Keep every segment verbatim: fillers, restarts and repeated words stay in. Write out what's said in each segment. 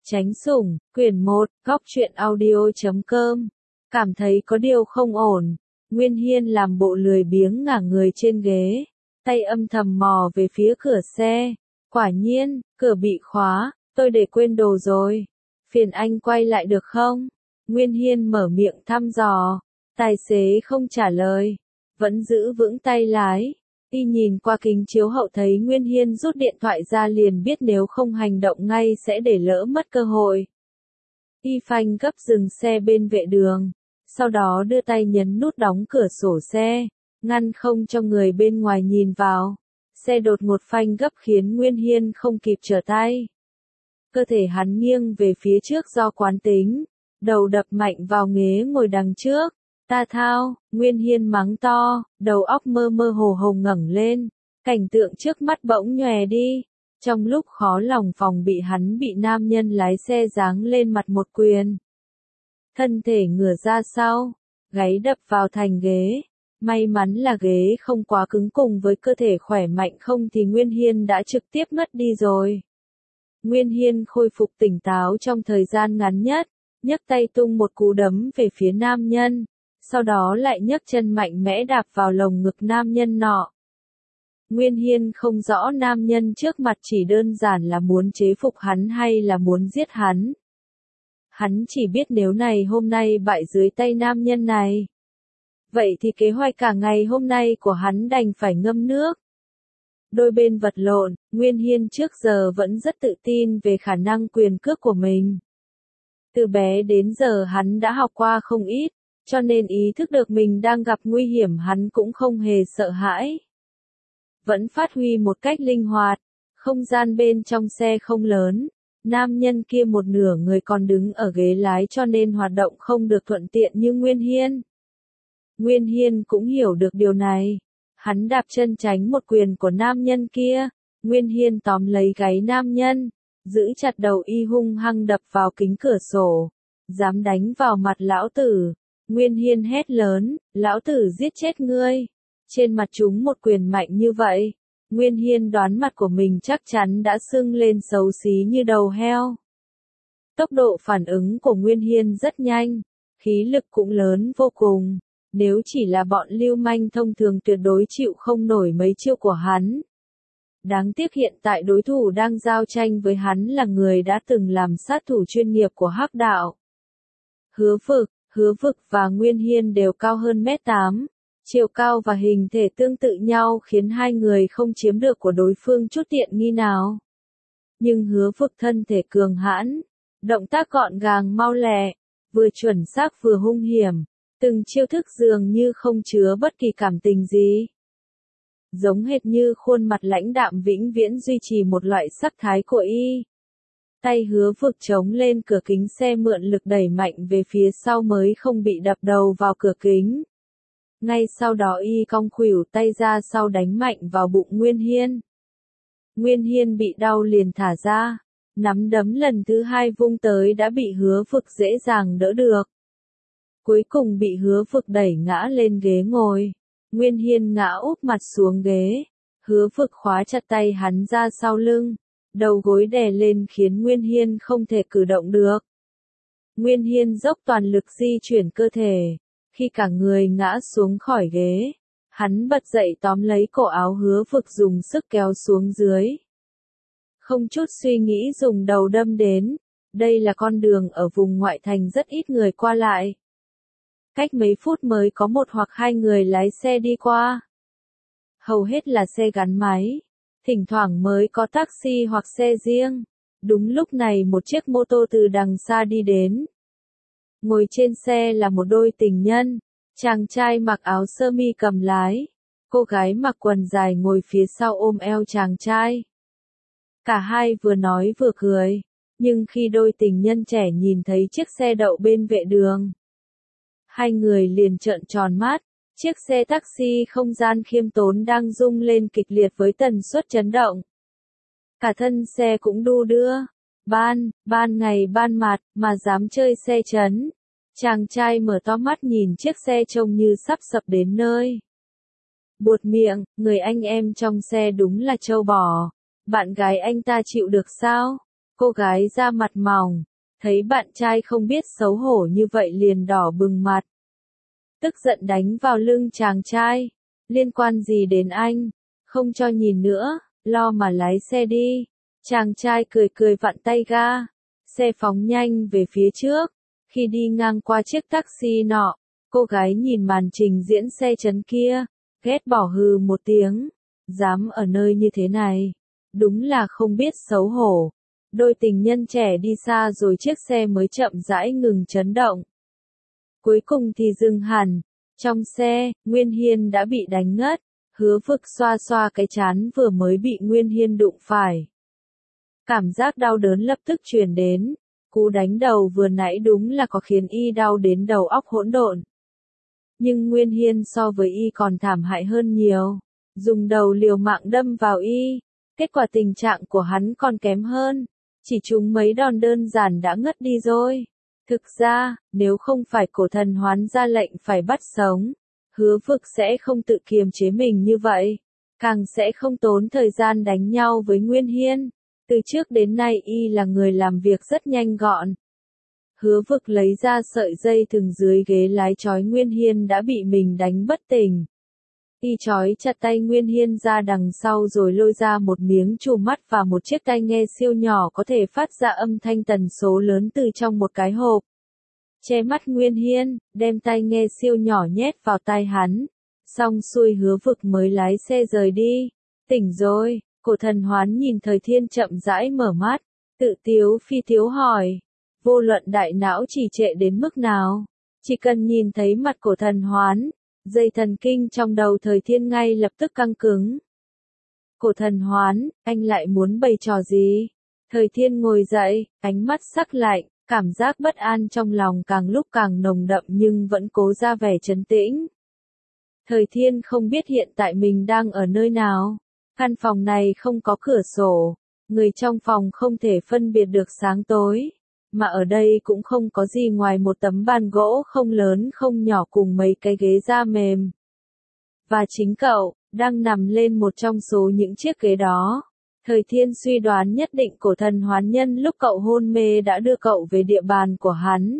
Tránh sủng, quyển một, góc truyện audio chấm com. Cảm thấy có điều không ổn, Nguyên Hiên làm bộ lười biếng ngả người trên ghế, tay âm thầm mò về phía cửa xe. Quả nhiên, cửa bị khóa, tôi để quên đồ rồi. Phiền anh quay lại được không? Nguyên Hiên mở miệng thăm dò, tài xế không trả lời, vẫn giữ vững tay lái. Y nhìn qua kính chiếu hậu thấy Nguyên Hiên rút điện thoại ra liền biết nếu không hành động ngay sẽ để lỡ mất cơ hội. Y phanh gấp dừng xe bên vệ đường, sau đó đưa tay nhấn nút đóng cửa sổ xe, ngăn không cho người bên ngoài nhìn vào. Xe đột ngột phanh gấp khiến Nguyên Hiên không kịp trở tay. Cơ thể hắn nghiêng về phía trước do quán tính, đầu đập mạnh vào ghế ngồi đằng trước. Ta thao, Nguyên Hiên mắng to, đầu óc mơ mơ hồ hồ ngẩng lên, cảnh tượng trước mắt bỗng nhòe đi. Trong lúc khó lòng phòng bị hắn bị nam nhân lái xe giáng lên mặt một quyền. Thân thể ngửa ra sau, gáy đập vào thành ghế. May mắn là ghế không quá cứng cùng với cơ thể khỏe mạnh không thì Nguyên Hiên đã trực tiếp ngất đi rồi. Nguyên Hiên khôi phục tỉnh táo trong thời gian ngắn nhất, nhấc tay tung một cú đấm về phía nam nhân. Sau đó lại nhấc chân mạnh mẽ đạp vào lồng ngực nam nhân nọ. Nguyên Hiên không rõ nam nhân trước mặt chỉ đơn giản là muốn chế phục hắn hay là muốn giết hắn. Hắn chỉ biết nếu này hôm nay bại dưới tay nam nhân này. Vậy thì kế hoạch cả ngày hôm nay của hắn đành phải ngâm nước. Đôi bên vật lộn, Nguyên Hiên trước giờ vẫn rất tự tin về khả năng quyền cước của mình. Từ bé đến giờ hắn đã học qua không ít. Cho nên ý thức được mình đang gặp nguy hiểm hắn cũng không hề sợ hãi. Vẫn phát huy một cách linh hoạt, không gian bên trong xe không lớn, nam nhân kia một nửa người còn đứng ở ghế lái cho nên hoạt động không được thuận tiện như Nguyên Hiên. Nguyên Hiên cũng hiểu được điều này. Hắn đạp chân tránh một quyền của nam nhân kia, Nguyên Hiên tóm lấy gáy nam nhân, giữ chặt đầu y hung hăng đập vào kính cửa sổ, dám đánh vào mặt lão tử. Nguyên Hiên hét lớn, lão tử giết chết ngươi. Trên mặt chúng một quyền mạnh như vậy, Nguyên Hiên đoán mặt của mình chắc chắn đã sưng lên xấu xí như đầu heo. Tốc độ phản ứng của Nguyên Hiên rất nhanh, khí lực cũng lớn vô cùng. Nếu chỉ là bọn lưu manh thông thường tuyệt đối chịu không nổi mấy chiêu của hắn. Đáng tiếc hiện tại đối thủ đang giao tranh với hắn là người đã từng làm sát thủ chuyên nghiệp của Hắc Đạo. Hứa Vực. Hứa Vực và Nguyên Hiên đều cao hơn mét tám, chiều cao và hình thể tương tự nhau khiến hai người không chiếm được của đối phương chút tiện nghi nào. Nhưng Hứa Vực thân thể cường hãn, động tác gọn gàng mau lẹ, vừa chuẩn xác vừa hung hiểm, từng chiêu thức dường như không chứa bất kỳ cảm tình gì. Giống hệt như khuôn mặt lãnh đạm vĩnh viễn duy trì một loại sắc thái của y. Tay Hứa Vực chống lên cửa kính xe mượn lực đẩy mạnh về phía sau mới không bị đập đầu vào cửa kính. Ngay sau đó y cong khuỷu tay ra sau đánh mạnh vào bụng Nguyên Hiên. Nguyên Hiên bị đau liền thả ra, nắm đấm lần thứ hai vung tới đã bị Hứa Vực dễ dàng đỡ được. Cuối cùng bị Hứa Vực đẩy ngã lên ghế ngồi. Nguyên Hiên ngã úp mặt xuống ghế. Hứa Vực khóa chặt tay hắn ra sau lưng. Đầu gối đè lên khiến Nguyên Hiên không thể cử động được. Nguyên Hiên dốc toàn lực di chuyển cơ thể. Khi cả người ngã xuống khỏi ghế, hắn bật dậy tóm lấy cổ áo Hứa Vực dùng sức kéo xuống dưới. Không chút suy nghĩ dùng đầu đâm đến. Đây là con đường ở vùng ngoại thành rất ít người qua lại. Cách mấy phút mới có một hoặc hai người lái xe đi qua. Hầu hết là xe gắn máy. Thỉnh thoảng mới có taxi hoặc xe riêng. Đúng lúc này một chiếc mô tô từ đằng xa đi đến. Ngồi trên xe là một đôi tình nhân. Chàng trai mặc áo sơ mi cầm lái. Cô gái mặc quần dài ngồi phía sau ôm eo chàng trai. Cả hai vừa nói vừa cười. Nhưng khi đôi tình nhân trẻ nhìn thấy chiếc xe đậu bên vệ đường, hai người liền trợn tròn mắt. Chiếc xe taxi không gian khiêm tốn đang rung lên kịch liệt với tần suất chấn động. Cả thân xe cũng đu đưa. Ban, ban ngày ban mặt, mà dám chơi xe chấn. Chàng trai mở to mắt nhìn chiếc xe trông như sắp sập đến nơi. Buột miệng, người anh em trong xe đúng là trâu bò. Bạn gái anh ta chịu được sao? Cô gái da mặt mỏng, thấy bạn trai không biết xấu hổ như vậy liền đỏ bừng mặt. Tức giận đánh vào lưng chàng trai. Liên quan gì đến anh? Không cho nhìn nữa, lo mà lái xe đi. Chàng trai cười cười vặn tay ga. Xe phóng nhanh về phía trước. Khi đi ngang qua chiếc taxi nọ, cô gái nhìn màn trình diễn xe chấn kia, ghét bỏ hừ một tiếng. Dám ở nơi như thế này, đúng là không biết xấu hổ. Đôi tình nhân trẻ đi xa rồi chiếc xe mới chậm rãi ngừng chấn động. Cuối cùng thì dừng hẳn. Trong xe, Nguyên Hiên đã bị đánh ngất. Hứa Vực xoa xoa cái trán vừa mới bị Nguyên Hiên đụng phải. Cảm giác đau đớn lập tức truyền đến. Cú đánh đầu vừa nãy đúng là có khiến y đau đến đầu óc hỗn độn. Nhưng Nguyên Hiên so với y còn thảm hại hơn nhiều. Dùng đầu liều mạng đâm vào y. Kết quả tình trạng của hắn còn kém hơn. Chỉ trúng mấy đòn đơn giản đã ngất đi rồi. Thực ra, nếu không phải Cổ Thần Hoán ra lệnh phải bắt sống, Hứa Vực sẽ không tự kiềm chế mình như vậy. Càng sẽ không tốn thời gian đánh nhau với Nguyên Hiên. Từ trước đến nay y là người làm việc rất nhanh gọn. Hứa Vực lấy ra sợi dây thừng dưới ghế lái trói Nguyên Hiên đã bị mình đánh bất tỉnh. Y trói chặt tay Nguyên Hiên ra đằng sau rồi lôi ra một miếng trùm mắt và một chiếc tai nghe siêu nhỏ có thể phát ra âm thanh tần số lớn từ trong một cái hộp. Che mắt Nguyên Hiên, đem tai nghe siêu nhỏ nhét vào tai hắn. Xong xuôi Hứa Vực mới lái xe rời đi. Tỉnh rồi, Cổ Thần Hoán nhìn Thời Thiên chậm rãi mở mắt, tự tiếu phi tiếu hỏi. Vô luận đại não trì trệ đến mức nào, chỉ cần nhìn thấy mặt Cổ Thần Hoán, dây thần kinh trong đầu Thời Thiên ngay lập tức căng cứng. Cổ Thần Hoán, anh lại muốn bày trò gì? Thời Thiên ngồi dậy, ánh mắt sắc lạnh, cảm giác bất an trong lòng càng lúc càng nồng đậm nhưng vẫn cố ra vẻ trấn tĩnh. Thời Thiên không biết hiện tại mình đang ở nơi nào. Căn phòng này không có cửa sổ, người trong phòng không thể phân biệt được sáng tối. Mà ở đây cũng không có gì ngoài một tấm bàn gỗ không lớn không nhỏ cùng mấy cái ghế da mềm. Và chính cậu, đang nằm lên một trong số những chiếc ghế đó. Thời Thiên suy đoán nhất định Cổ Thần Hoán nhân lúc cậu hôn mê đã đưa cậu về địa bàn của hắn.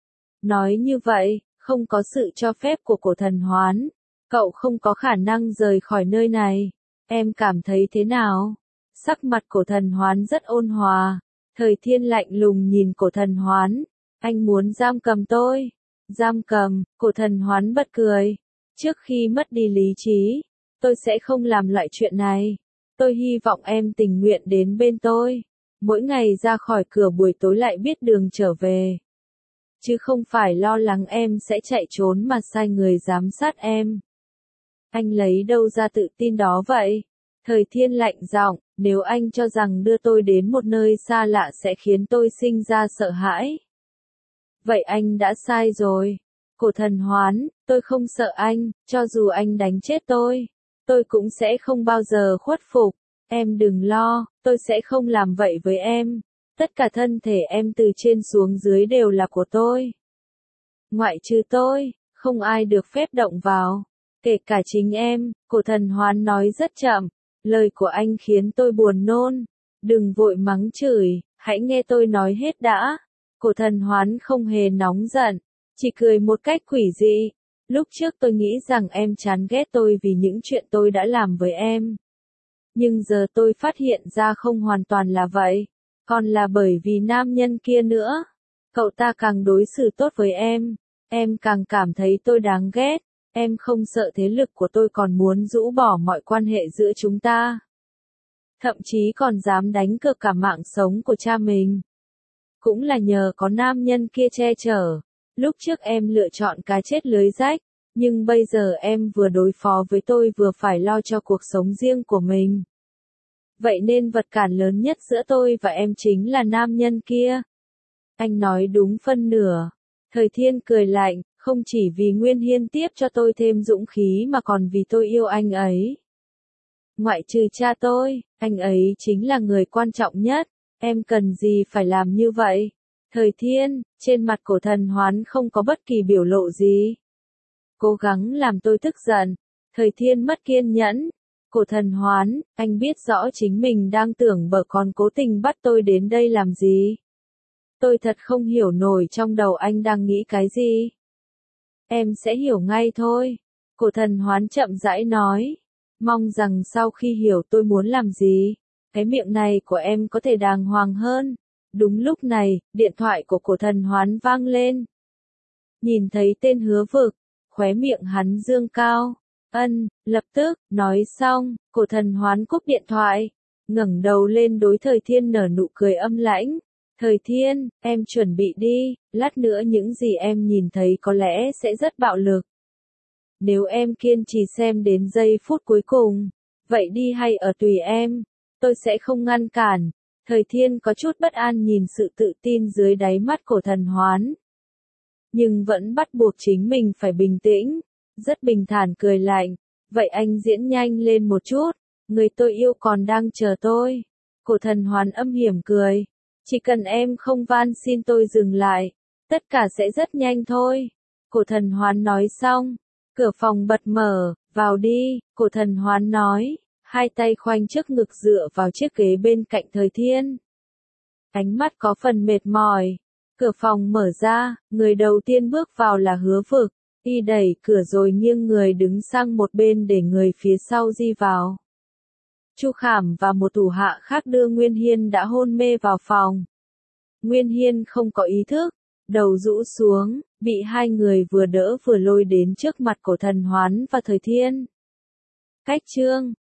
Nói như vậy, không có sự cho phép của Cổ Thần Hoán, cậu không có khả năng rời khỏi nơi này. Em cảm thấy thế nào? Sắc mặt Cổ Thần Hoán rất ôn hòa. Thời Thiên lạnh lùng nhìn Cổ Thần Hoán. Anh muốn giam cầm tôi? Giam cầm? Cổ Thần Hoán bật cười. Trước khi mất đi lý trí, tôi sẽ không làm loại chuyện này. Tôi hy vọng em tình nguyện đến bên tôi. Mỗi ngày ra khỏi cửa buổi tối lại biết đường trở về. Chứ không phải lo lắng em sẽ chạy trốn mà sai người giám sát em. Anh lấy đâu ra tự tin đó vậy? Thời Thiên lạnh giọng, nếu anh cho rằng đưa tôi đến một nơi xa lạ sẽ khiến tôi sinh ra sợ hãi. Vậy anh đã sai rồi. Cổ Thần Hoán, tôi không sợ anh, cho dù anh đánh chết tôi, tôi cũng sẽ không bao giờ khuất phục. Em đừng lo, tôi sẽ không làm vậy với em. Tất cả thân thể em từ trên xuống dưới đều là của tôi. Ngoại trừ tôi, không ai được phép động vào. Kể cả chính em, Cổ Thần Hoán nói rất chậm. Lời của anh khiến tôi buồn nôn. Đừng vội mắng chửi, hãy nghe tôi nói hết đã. Cổ Thần Hoán không hề nóng giận, chỉ cười một cách quỷ dị. Lúc trước tôi nghĩ rằng em chán ghét tôi vì những chuyện tôi đã làm với em. Nhưng giờ tôi phát hiện ra không hoàn toàn là vậy. Còn là bởi vì nam nhân kia nữa. Cậu ta càng đối xử tốt với em. Em càng cảm thấy tôi đáng ghét. Em không sợ thế lực của tôi còn muốn rũ bỏ mọi quan hệ giữa chúng ta. Thậm chí còn dám đánh cược cả mạng sống của cha mình. Cũng là nhờ có nam nhân kia che chở. Lúc trước em lựa chọn cá chết lưới rách. Nhưng bây giờ em vừa đối phó với tôi vừa phải lo cho cuộc sống riêng của mình. Vậy nên vật cản lớn nhất giữa tôi và em chính là nam nhân kia. Anh nói đúng phân nửa. Thời Thiên cười lạnh, không chỉ vì Nguyên Hiên tiếp cho tôi thêm dũng khí mà còn vì tôi yêu anh ấy. Ngoại trừ cha tôi, anh ấy chính là người quan trọng nhất. Em cần gì phải làm như vậy? Thời Thiên, trên mặt Cổ Thần Hoán không có bất kỳ biểu lộ gì. Cố gắng làm tôi tức giận. Thời Thiên mất kiên nhẫn. Cổ Thần Hoán, anh biết rõ chính mình đang tưởng bở còn cố tình bắt tôi đến đây làm gì? Tôi thật không hiểu nổi trong đầu anh đang nghĩ cái gì. Em sẽ hiểu ngay thôi. Cổ Thần Hoán chậm rãi nói. Mong rằng sau khi hiểu tôi muốn làm gì, cái miệng này của em có thể đàng hoàng hơn. Đúng lúc này, điện thoại của Cổ Thần Hoán vang lên. Nhìn thấy tên Hứa Vực, khóe miệng hắn dương cao. Ân, lập tức, nói xong, Cổ Thần Hoán cúp điện thoại, ngẩng đầu lên đối Thời Thiên nở nụ cười âm lãnh. Thời Thiên, em chuẩn bị đi, lát nữa những gì em nhìn thấy có lẽ sẽ rất bạo lực. Nếu em kiên trì xem đến giây phút cuối cùng, vậy đi hay ở tùy em, tôi sẽ không ngăn cản. Thời Thiên có chút bất an nhìn sự tự tin dưới đáy mắt Cổ Thần Hoán. Nhưng vẫn bắt buộc chính mình phải bình tĩnh, rất bình thản cười lạnh. Vậy anh diễn nhanh lên một chút, người tôi yêu còn đang chờ tôi. Cổ Thần Hoán âm hiểm cười. Chỉ cần em không van xin tôi dừng lại, tất cả sẽ rất nhanh thôi. Cổ Thần Hoán nói xong, cửa phòng bật mở, vào đi, Cổ Thần Hoán nói, hai tay khoanh trước ngực dựa vào chiếc ghế bên cạnh Thời Thiên. Ánh mắt có phần mệt mỏi. Cửa phòng mở ra, người đầu tiên bước vào là Hứa Vực, y đẩy cửa rồi nghiêng người đứng sang một bên để người phía sau di vào. Chu Khảm và một thủ hạ khác đưa Nguyên Hiên đã hôn mê vào phòng. Nguyên Hiên không có ý thức, đầu rũ xuống, bị hai người vừa đỡ vừa lôi đến trước mặt Cổ Thần Hoán và Thời Thiên. Cách chương